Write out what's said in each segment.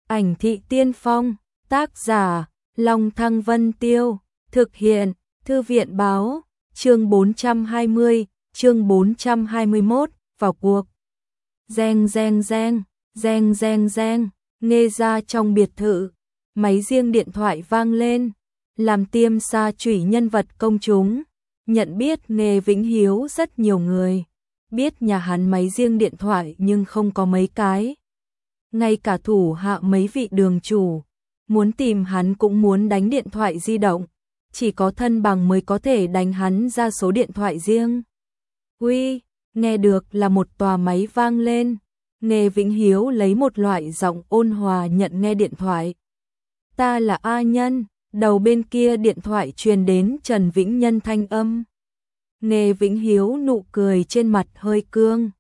Ảnh thị tiên phong, tác giả, Long Thăng Vân Tiêu, thực hiện, Thư viện báo, chương 420, chương 421, vào cuộc. Reng reng reng, reng reng reng, nghe ra trong biệt thự, máy riêng điện thoại vang lên, làm Tiêm Sa Chủy nhân vật công chúng, nhận biết Nghê Vĩnh Hiếu rất nhiều người, biết nhà hắn máy riêng điện thoại nhưng không có mấy cái. Ngay cả thủ hạ mấy vị đường chủ, muốn tìm hắn cũng muốn đánh điện thoại di động, chỉ có thân bằng mới có thể đánh hắn ra số điện thoại riêng. Uy, nghe được là một tòa máy vang lên, Nghê Vĩnh Hiếu lấy một loại giọng ôn hòa nhận nghe điện thoại. Ta là A Nhân, đầu bên kia điện thoại truyền đến Trần Vĩnh Nhân thanh âm. Nghê Vĩnh Hiếu nụ cười trên mặt hơi cương,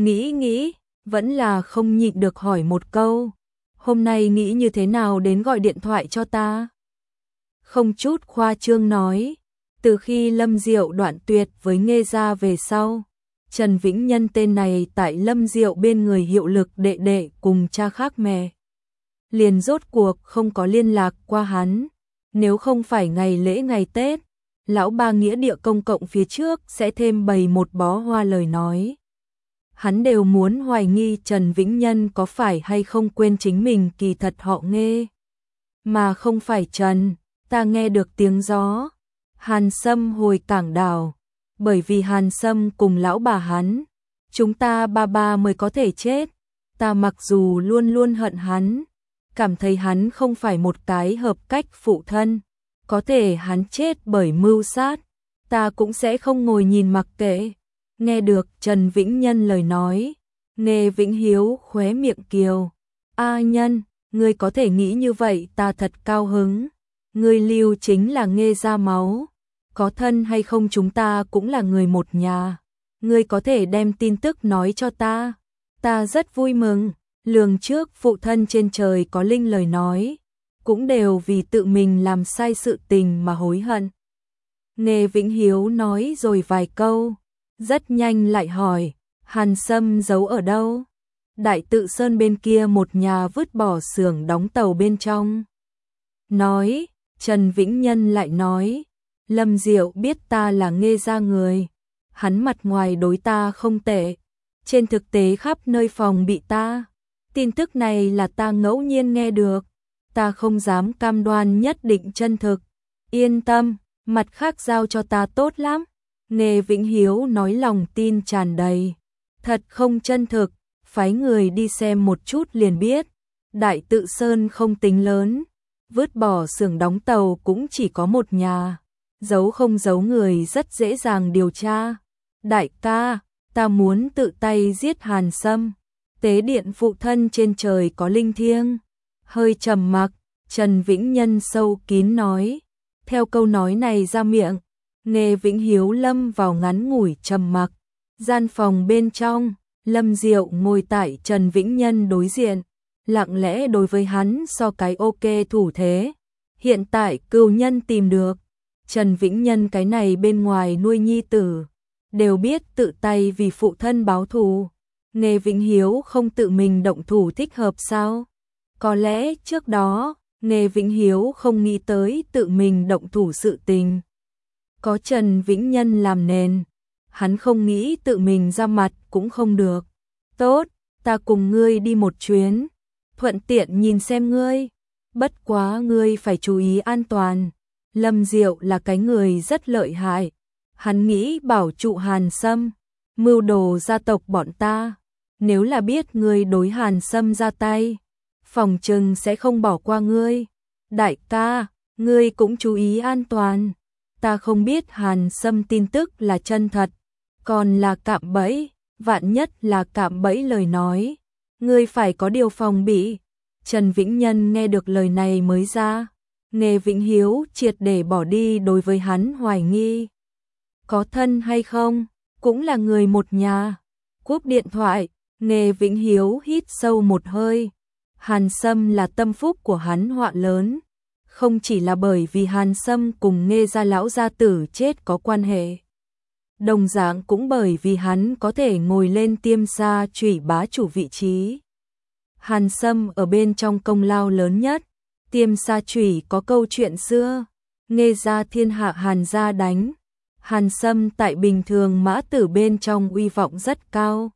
nghĩ, vẫn là không nhịn được hỏi một câu. Hôm nay nghĩ như thế nào đến gọi điện thoại cho ta? Không chút khoa trương nói, từ khi Lâm Diệu đoạn tuyệt với Nghê gia về sau, Trần Vĩnh Nhân tên này tại Lâm Diệu bên người hiệu lực đệ đệ cùng cha khác mẹ. Liền rốt cuộc không có liên lạc qua hắn, nếu không phải ngày lễ ngày Tết, lão ba nghĩa địa công cộng phía trước sẽ thêm bày một bó hoa lời nói. Hắn đều muốn hoài nghi Trần Vĩnh Nhân có phải hay không quên chính mình kỳ thật họ Nghê. Mà không phải Trần, ta nghe được tiếng gió. Hàn Sâm hồi cảng đảo, bởi vì Hàn Sâm cùng lão bà hắn, chúng ta ba mới có thể chết. Ta mặc dù luôn luôn hận hắn, cảm thấy hắn không phải một cái hợp cách phụ thân, có thể hắn chết bởi mưu sát, ta cũng sẽ không ngồi nhìn mặc kệ. Nghe được Trần Vĩnh Nhân lời nói, Nghê Vĩnh Hiếu khóe miệng kiều. A Nhân, ngươi có thể nghĩ như vậy ta thật cao hứng. Ngươi lưu chính là Nghê gia máu, có thân hay không chúng ta cũng là người một nhà. Ngươi có thể đem tin tức nói cho ta rất vui mừng. Lường trước phụ thân trên trời có linh lời nói, cũng đều vì tự mình làm sai sự tình mà hối hận. Nghê Vĩnh Hiếu nói rồi vài câu, rất nhanh lại hỏi, Hàn Sâm giấu ở đâu? Đại Tự Sơn bên kia một nhà vứt bỏ xưởng đóng tàu bên trong. Nói, Trần Vĩnh Nhân lại nói, Lâm Diệu biết ta là Nghê gia người, hắn mặt ngoài đối ta không tệ, trên thực tế khắp nơi phòng bị ta. Tin tức này là ta ngẫu nhiên nghe được, ta không dám cam đoan nhất định chân thực. Yên tâm, mặt khác giao cho ta tốt lắm. Nghê Vĩnh Hiếu nói lòng tin tràn đầy. Thật không chân thực, phái người đi xem một chút liền biết. Đại Tự Sơn không tính lớn, vứt bỏ xưởng đóng tàu cũng chỉ có một nhà. Giấu không giấu người rất dễ dàng điều tra. Đại ca, ta muốn tự tay giết Hàn Sâm. Tế điện phụ thân trên trời có linh thiêng. Hơi trầm mặc, Trần Vĩnh Nhân sâu kín nói. Theo câu nói này ra miệng, Nghê Vĩnh Hiếu lâm vào ngắn ngủi trầm mặc. Gian phòng bên trong, Lâm Diệu ngồi tại Trần Vĩnh Nhân đối diện, lặng lẽ đối với hắn so cái ok thủ thế. Hiện tại cừu nhân tìm được, Trần Vĩnh Nhân cái này bên ngoài nuôi nhi tử, đều biết tự tay vì phụ thân báo thù. Nghê Vĩnh Hiếu không tự mình động thủ thích hợp sao? Có lẽ trước đó, Nghê Vĩnh Hiếu không nghĩ tới tự mình động thủ sự tình. Có Trần Vĩnh Nhân làm nền, hắn không nghĩ tự mình ra mặt cũng không được. Tốt, ta cùng ngươi đi một chuyến, thuận tiện nhìn xem ngươi. Bất quá ngươi phải chú ý an toàn. Lâm Diệu là cái người rất lợi hại, hắn nghĩ bảo trụ Hàn Sâm, mưu đồ gia tộc bọn ta. Nếu là biết ngươi đối Hàn Sâm ra tay, phòng trừng sẽ không bỏ qua ngươi. Đại ca, ngươi cũng chú ý an toàn. Ta không biết Hàn Sâm tin tức là chân thật, còn là cạm bẫy, vạn nhất là cạm bẫy lời nói. Ngươi phải có điều phòng bị. Trần Vĩnh Nhân nghe được lời này mới ra. Nghê Vĩnh Hiếu triệt để bỏ đi đối với hắn hoài nghi. Có thân hay không, cũng là người một nhà. Cúp điện thoại, Nghê Vĩnh Hiếu hít sâu một hơi. Hàn Sâm là tâm phúc của hắn họa lớn. Không chỉ là bởi vì Hàn Sâm cùng Nghê gia lão gia tử chết có quan hệ. Đồng dạng cũng bởi vì hắn có thể ngồi lên Tiêm Sa Chủy bá chủ vị trí. Hàn Sâm ở bên trong công lao lớn nhất. Tiêm Sa Chủy có câu chuyện xưa, Nghê gia thiên hạ Hàn gia đánh. Hàn Sâm tại bình thường mã tử bên trong uy vọng rất cao.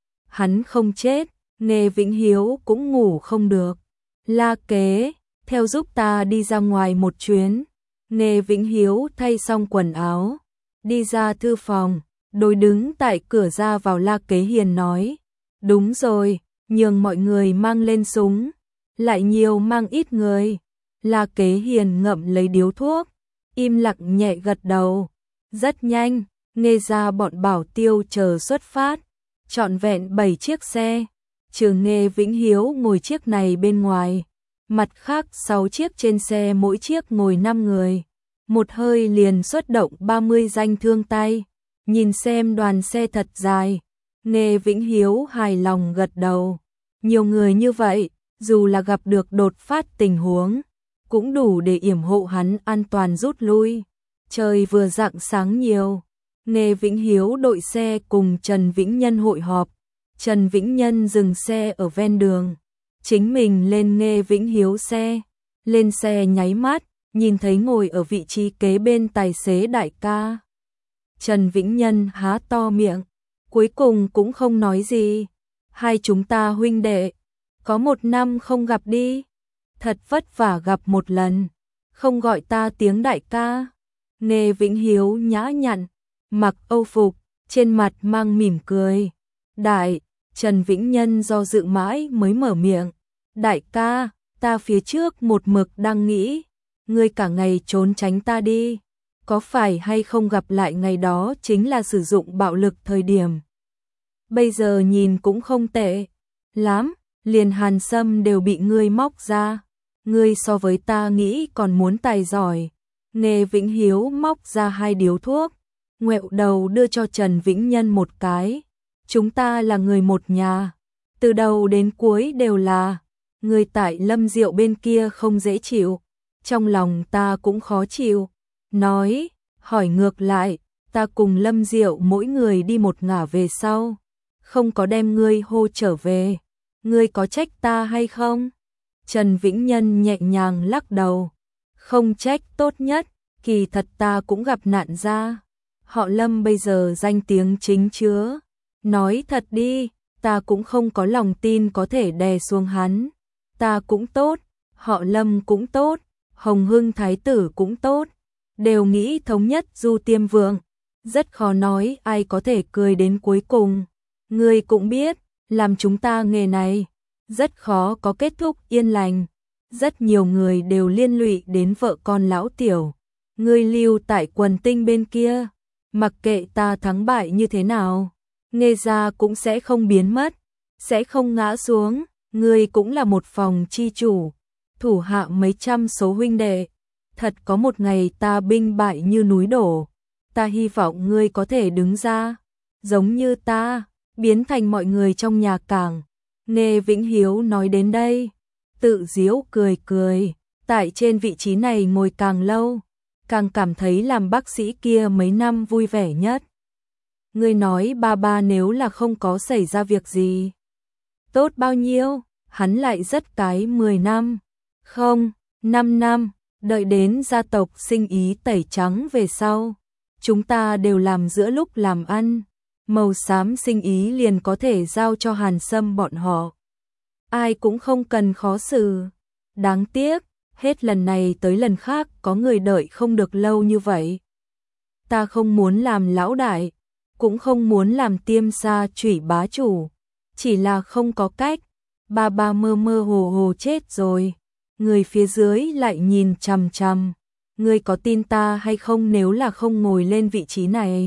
Hắn không chết, Nghê Vĩnh Hiếu cũng ngủ không được. La Kế, theo giúp ta đi ra ngoài một chuyến. Nghê Vĩnh Hiếu thay xong quần áo, đi ra thư phòng, đối đứng tại cửa ra vào La Kế Hiền nói. Đúng rồi, nhường mọi người mang lên súng, lại nhiều mang ít người. La Kế Hiền ngậm lấy điếu thuốc, im lặng nhẹ gật đầu. Rất nhanh, Nghê gia bọn bảo tiêu chờ xuất phát, trọn vẹn 7 chiếc xe, trừ Nghê Vĩnh Hiếu ngồi chiếc này bên ngoài, mặt khác 6 chiếc trên xe mỗi chiếc ngồi 5 người, một hơi liền xuất động 30 danh thương tay. Nhìn xem đoàn xe thật dài, Nghê Vĩnh Hiếu hài lòng gật đầu. Nhiều người như vậy, dù là gặp được đột phát tình huống, cũng đủ để yểm hộ hắn an toàn rút lui. Trời vừa rạng sáng nhiều, Nghê Vĩnh Hiếu đội xe cùng Trần Vĩnh Nhân hội họp. Trần Vĩnh Nhân dừng xe ở ven đường, chính mình lên Nghê Vĩnh Hiếu xe. Lên xe nháy mắt, nhìn thấy ngồi ở vị trí kế bên tài xế đại ca. Trần Vĩnh Nhân há to miệng, cuối cùng cũng không nói gì. Hai chúng ta huynh đệ, có 1 năm không gặp đi. Thật vất vả gặp một lần, không gọi ta tiếng đại ca. Nghê Vĩnh Hiếu nhã nhặn, mặc âu phục, trên mặt mang mỉm cười. Đại, Trần Vĩnh Nhân do dự mãi mới mở miệng. Đại ca, ta phía trước một mực đang nghĩ, ngươi cả ngày trốn tránh ta đi. Có phải hay không gặp lại ngày đó chính là sử dụng bạo lực thời điểm. Bây giờ nhìn cũng không tệ lắm, liền Hàn Sâm đều bị ngươi móc ra. Ngươi so với ta nghĩ còn muốn tài giỏi. Nghê Vĩnh Hiếu móc ra 2 điếu thuốc, ngoẹo đầu đưa cho Trần Vĩnh Nhân một cái. Chúng ta là người một nhà, từ đầu đến cuối đều là. Người tại Lâm Diệu bên kia không dễ chịu, trong lòng ta cũng khó chịu. Nói, hỏi ngược lại, ta cùng Lâm Diệu mỗi người đi một ngả về sau, không có đem ngươi hô trở về, ngươi có trách ta hay không? Trần Vĩnh Nhân nhẹ nhàng lắc đầu, không trách tốt nhất, kỳ thật ta cũng gặp nạn ra. Họ Lâm bây giờ danh tiếng chính chứa, nói thật đi, ta cũng không có lòng tin có thể đè xuống hắn. Ta cũng tốt, họ Lâm cũng tốt, Hồng Hưng Thái tử cũng tốt, đều nghĩ thống nhất Du Tiêm Vượng. Rất khó nói ai có thể cười đến cuối cùng. Ngươi cũng biết, làm chúng ta nghề này, rất khó có kết thúc yên lành. Rất nhiều người đều liên lụy đến vợ con lão tiểu. Ngươi lưu tại Quần Tinh bên kia, mặc kệ ta thắng bại như thế nào, Nghê gia cũng sẽ không biến mất, sẽ không ngã xuống. Ngươi cũng là một phòng chi chủ, thủ hạ mấy trăm số huynh đệ. Thật có một ngày ta binh bại như núi đổ, ta hy vọng ngươi có thể đứng ra, giống như ta, biến thành mọi người trong nhà cảng. Nghê Vĩnh Hiếu nói đến đây, tự giễu cười cười, tại trên vị trí này ngồi càng lâu, càng cảm thấy làm bác sĩ kia mấy năm vui vẻ nhất. Ngươi nói ba nếu là không có xảy ra việc gì, tốt bao nhiêu, hắn lại rất cái 10 năm, không, 5 năm, đợi đến gia tộc sinh ý tẩy trắng về sau. Chúng ta đều làm giữa lúc làm ăn, màu xám sinh ý liền có thể giao cho Hàn Sâm bọn họ. Ai cũng không cần khó xử. Đáng tiếc, hết lần này tới lần khác có người đợi không được lâu như vậy. Ta không muốn làm lão đại, cũng không muốn làm Tiêm Sa Chủy bá chủ, chỉ là không có cách. Ba mơ mơ hồ hồ chết rồi, người phía dưới lại nhìn chằm chằm. Ngươi có tin ta hay không nếu là không ngồi lên vị trí này?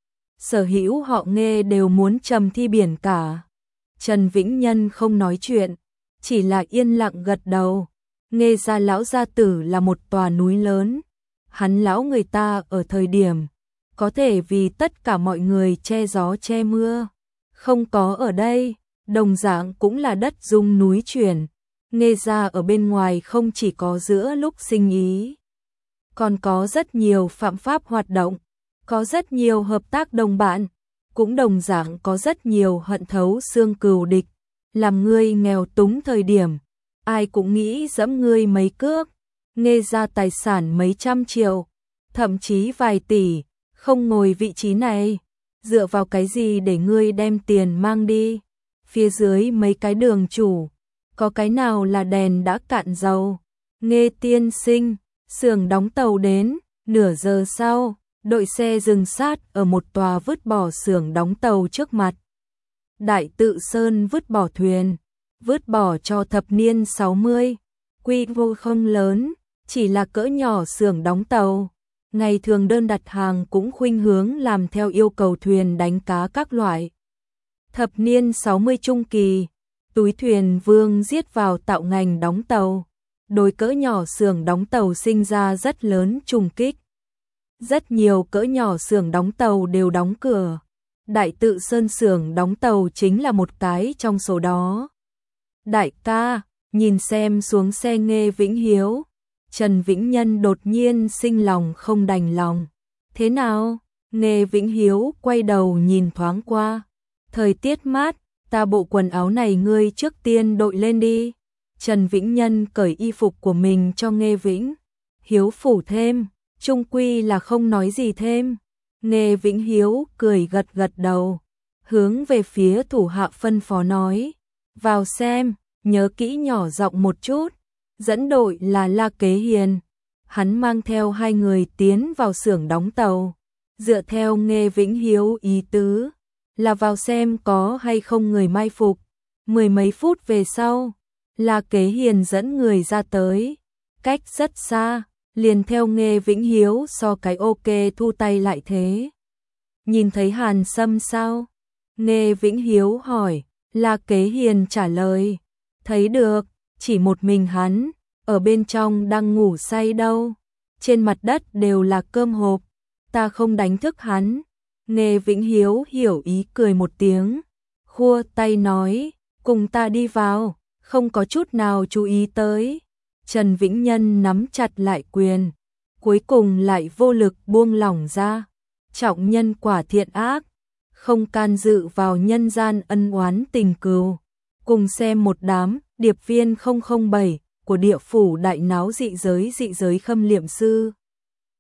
Sở hữu họ Nghê đều muốn trầm thi biển cả. Trần Vĩnh Nhân không nói chuyện, chỉ là yên lặng gật đầu. Nghê gia lão gia tử là một tòa núi lớn. Hắn lão người ta ở thời điểm, có thể vì tất cả mọi người che gió che mưa. Không có ở đây, đồng dạng cũng là đất rung núi chuyển. Nghê gia ở bên ngoài không chỉ có giữa lúc sinh ý, còn có rất nhiều phạm pháp hoạt động, có rất nhiều hợp tác đồng bạn, cũng đồng dạng có rất nhiều hận thấu xương cừu địch. làm ngươi nghèo túng thời điểm, ai cũng nghĩ giẫm ngươi mấy cước, Nghê ra tài sản mấy trăm triệu, thậm chí vài tỷ, không ngồi vị trí này, dựa vào cái gì để ngươi đem tiền mang đi? Phía dưới mấy cái đường chủ, có cái nào là đèn đã cạn dầu? Nghê tiên sinh, xưởng đóng tàu đến, nửa giờ sau, đội xe dừng sát ở một tòa vứt bỏ xưởng đóng tàu trước mặt. Đại Tự Sơn vứt bỏ thuyền, vứt bỏ cho thập niên 60, quy mô không lớn, chỉ là cỡ nhỏ xưởng đóng tàu. Ngày thường đơn đặt hàng cũng khuynh hướng làm theo yêu cầu thuyền đánh cá các loại. Thập niên 60 trung kỳ, túi thuyền vương giết vào tạo ngành đóng tàu. Đối cỡ nhỏ xưởng đóng tàu sinh ra rất lớn trùng kích. Rất nhiều cỡ nhỏ xưởng đóng tàu đều đóng cửa. Đại Tự Sơn xưởng đóng tàu chính là một cái trong số đó. Đại ca, nhìn xem xuống xe Nghê Vĩnh Hiếu. Trần Vĩnh Nhân đột nhiên sinh lòng không đành lòng. Thế nào? Nghê Vĩnh Hiếu quay đầu nhìn thoáng qua. Thời tiết mát, ta bộ quần áo này ngươi trước tiên đội lên đi. Trần Vĩnh Nhân cởi y phục của mình cho Nghê Vĩnh Hiếu phủ thêm, chung quy là không nói gì thêm. Nghê Vĩnh Hiếu cười gật gật đầu, hướng về phía thủ hạ phân phó nói, vào xem, nhớ kỹ nhỏ giọng một chút. Dẫn đội là La Kế Hiền, hắn mang theo hai người tiến vào xưởng đóng tàu, dựa theo Nghê Vĩnh Hiếu ý tứ, là vào xem có hay không người mai phục. Mười mấy phút về sau, La Kế Hiền dẫn người ra tới, cách rất xa, liền theo Nghê Vĩnh Hiếu so cái ok thu tay lại thế. Nhìn thấy Hàn Sâm sao? Nghê Vĩnh Hiếu hỏi, La Kế Hiền trả lời, thấy được, chỉ một mình hắn, ở bên trong đang ngủ say đâu, trên mặt đất đều là cơm hộp, ta không đánh thức hắn. Nghê Vĩnh Hiếu hiểu ý cười một tiếng, khua tay nói, cùng ta đi vào, không có chút nào chú ý tới. Trần Vĩnh Nhân nắm chặt lại quyền, cuối cùng lại vô lực buông lỏng ra. Trọng nhân quả thiện ác, không can dự vào nhân gian ân oán tình cừu. Cùng xem một đám điệp viên 007 của địa phủ đại náo dị giới khâm liệm sư.